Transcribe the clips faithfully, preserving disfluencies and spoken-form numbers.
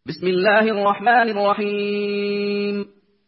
بسم الله الرحمن الرحيم.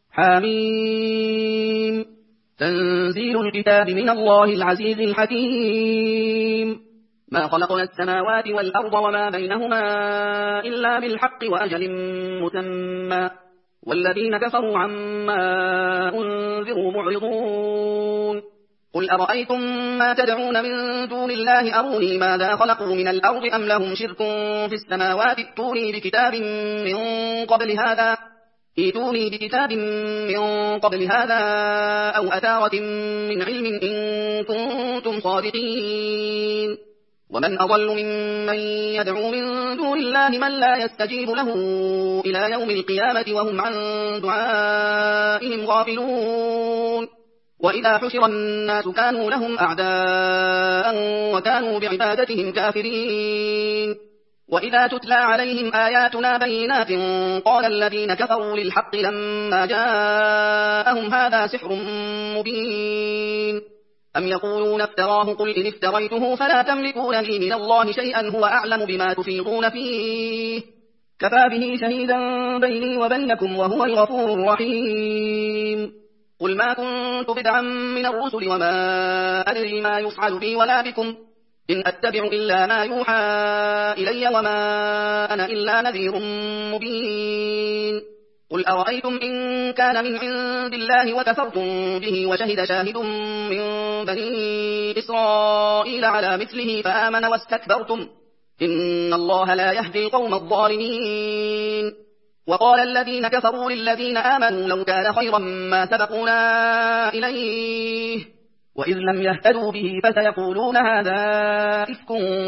حميم. تنزيل الكتاب من الله العزيز الحكيم. ما خلقنا السماوات والأرض وما بينهما إلا بالحق وأجل مسمى، والذين كفروا عما أنذروا معرضون. قل أرأيتم ما تدعون من دون الله أروني ماذا خلقوا من الأرض أم لهم شرك في السماوات ائتوني بكتاب من قبل هذا ائتوني بكتاب من قبل هذا أو أثارة من علم إن كنتم صادقين. ومن أضل ممن يدعو من دون الله من لا يستجيب له إلى يوم القيامة وهم عن دعائهم غافلون. وإذا حشر الناس كانوا لهم أعداء وكانوا بعبادتهم كافرين. وإذا تتلى عليهم آياتنا بينات قال الذين كفروا للحق لما جاءهم هذا سحر مبين. أم يقولون افتراه قل إن افتريته فلا تملكون لي من الله شيئا هو أعلم بما تفيضون فيه كفى به شهيدا بيني وبينكم وهو الغفور الرحيم. قل ما كنت بدعا من الرسل وما أدري ما يفعل بي ولا بكم إن أتبع إلا ما يوحى إلي وما أنا إلا نذير مبين. قل أرأيتم إن كان من عند الله وكفرتم به وشهد شاهد من بني إسرائيل على مثله فآمن واستكبرتم إن الله لا يهدي القوم الظالمين. وقال الذين كفروا للذين آمنوا لو كان خيرا ما سبقونا إليه وإذ لم يهتدوا به فسيقولون هذا إفك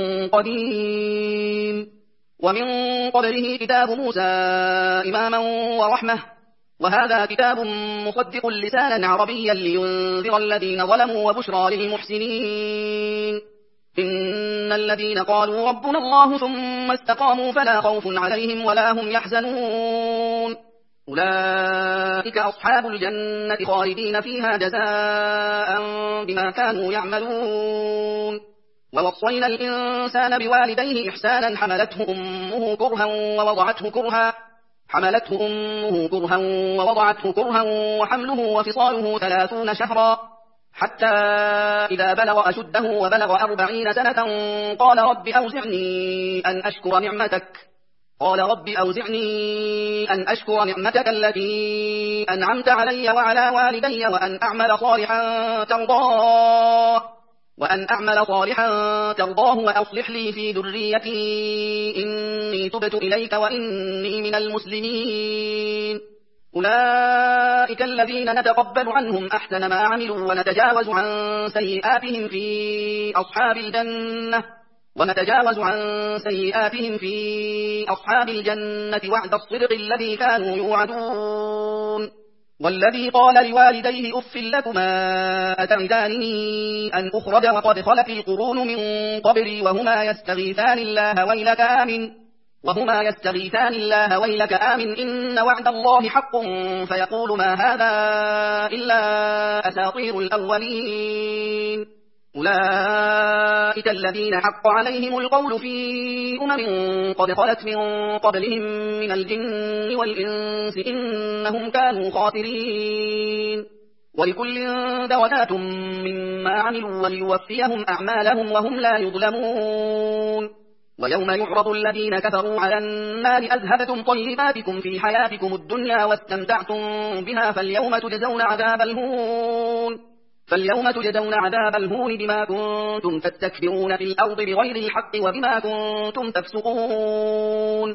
قديم. ومن قبله كتاب موسى إماما ورحمة وهذا كتاب مصدق لسانا عربيا لينذر الذين ظلموا وبشرى للمحسنين. إن الذين قالوا ربنا الله ثم استقاموا فلا خوف عليهم ولا هم يحزنون أولئك أصحاب الجنة خالدين فيها جزاء بما كانوا يعملون. ووصينا الإنسان بوالديه إحسانا حملته أمه كرها ووضعته كرها حملته أمه كرها ووضعته كرها وحمله وفصاله ثلاثون شهرا حتى إذا بلغ أشده وبلغ أربعين سنة قال رب أوزعني أن أشكر نعمتك قال رب أوزعني أن أشكر نعمتك التي أنعمت علي وعلى والدي وأن أعمل صالحا ترضاه وأن أعمل صالحا ترضاه وأصلح لي في ذريتي إني تبت إليك وإني من المسلمين. أولئك الذين نتقبل عنهم أحسن ما عملوا ونتجاوز عن سيئاتهم في أصحاب الجنة ونتجاوز عن سيئاتهم في أصحاب الجنة وعد الصدق الذي كانوا يوعدون. والذي قال لوالديه أف لكما أتعدانني أن أخرج وقد خلت القرون من قبلي وهما يستغيثان الله ويلك آمن وهما يستغيثان الله ويلك آمن إن وعد الله حق فيقول ما هذا إلا أساطير الأولين. أولئك الذين حق عليهم القول في أمم قد خلت من قبلهم من الجن والإنس إنهم كانوا خاسرين. ولكل درجات مما عملوا وليوفيهم أعمالهم وهم لا يظلمون. ويوم يعرض الذين كفروا على النار أذهبتم طيباتكم في حياتكم الدنيا واستمتعتم بها فاليوم تجزون عذاب الهون فاليوم تجزون عذاب الهون بما كنتم تستكبرون في الأرض بغير الحق وبما كنتم تفسقون.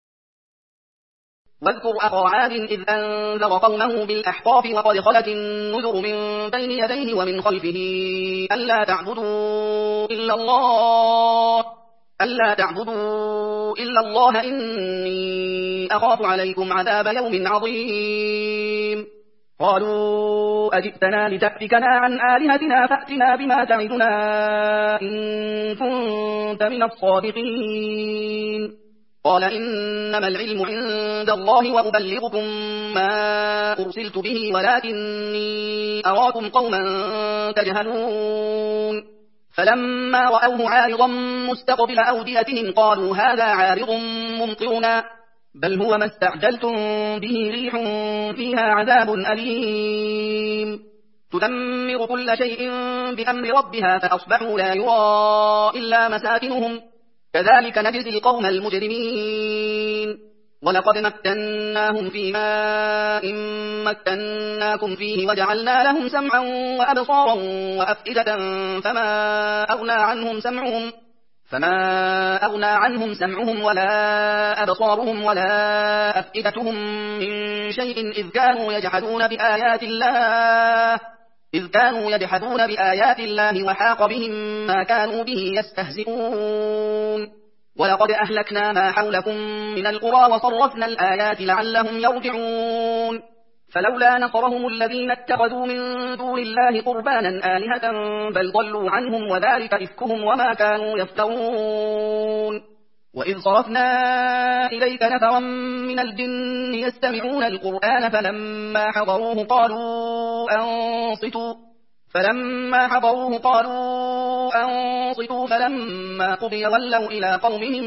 واذكر أخا عاد إذ أنذر قومه بالأحقاف وقد خلت النذر من بين يديه ومن خلفه ألا تعبدوا إلا الله ألا تعبدوا إلا الله إني أخاف عليكم عذاب يوم عظيم. قالوا أجئتنا لتأفكنا عن آلهتنا فأتنا بما تعدنا إن كنت من الصادقين. قال إنما العلم عند الله وأبلغكم ما أرسلت به ولكني أراكم قوما تجهلون. فلما رأوه عارضا مستقبل أوديتهم قالوا هذا عارض ممطرنا بل هو ما استعجلتم به ريح فيها عذاب أليم تدمر كل شيء بأمر ربها فأصبحوا لا يرى إلا مساكنهم كذلك نجزي القوم المجرمين ولقد مكناهم في ماء مكناكم فيه وجعلنا لهم سمعا وأبصارا وأفئدة فما أغنى عنهم سمعهم فما أغنى عنهم سمعهم ولا أبصارهم ولا أفئدتهم من شيء إذ كانوا يجحدون بآيات الله إذ كانوا يجحدون بآيات الله وحاق بهم ما كانوا به يستهزئون ولقد أهلكنا ما حولكم من القرى وصرفنا الآيات لعلهم يرجعون فلولا نصرهم الذين اتخذوا من دون الله قربانا آلهة بل ضلوا عنهم وذلك إفكهم وما كانوا يفترون وإذ صرفنا إليك نفرا من الجن يستمعون القرآن فلما حضروه قالوا أنصتوا فلما حضروه قالوا أنصتوا فلما قضي ولوا إلى قومهم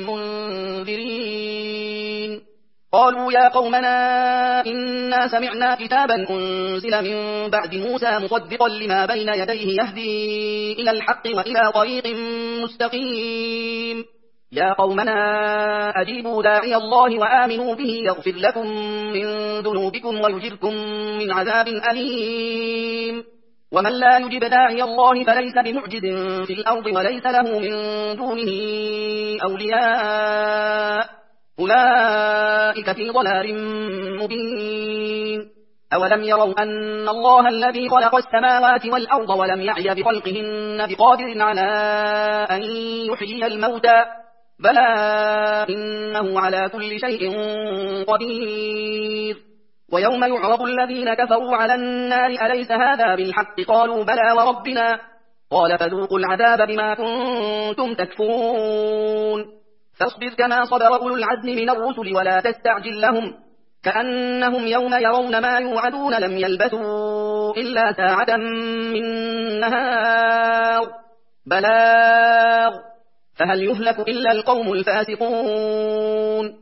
منذرين قالوا يا قومنا إنا سمعنا كتابا أنزل من بعد موسى مصدقا لما بين يديه يهدي إلى الحق وإلى طريق مستقيم يا قومنا أجيبوا داعي الله وآمنوا به يغفر لكم من ذنوبكم ويجركم من عذاب أليم ومن لا يجب داعي الله فليس بمعجز في الأرض وليس له من دونه أولياء أولئك في ضلال مبين أولم يروا أن الله الذي خلق السماوات والأرض ولم يعي بخلقهن بقادر على أن يحيي الموتى بلى إنه على كل شيء قدير ويوم يعرض الذين كفروا على النار أليس هذا بالحق قالوا بلى وربنا قال فذوقوا العذاب بما كنتم تكفرون فاصبر كما صبر أولو العزم من الرسل ولا تستعجل لهم كأنهم يوم يرون ما يوعدون لم يلبثوا إلا ساعة من نهار بلاغ فهل يهلك إلا القوم الفاسقون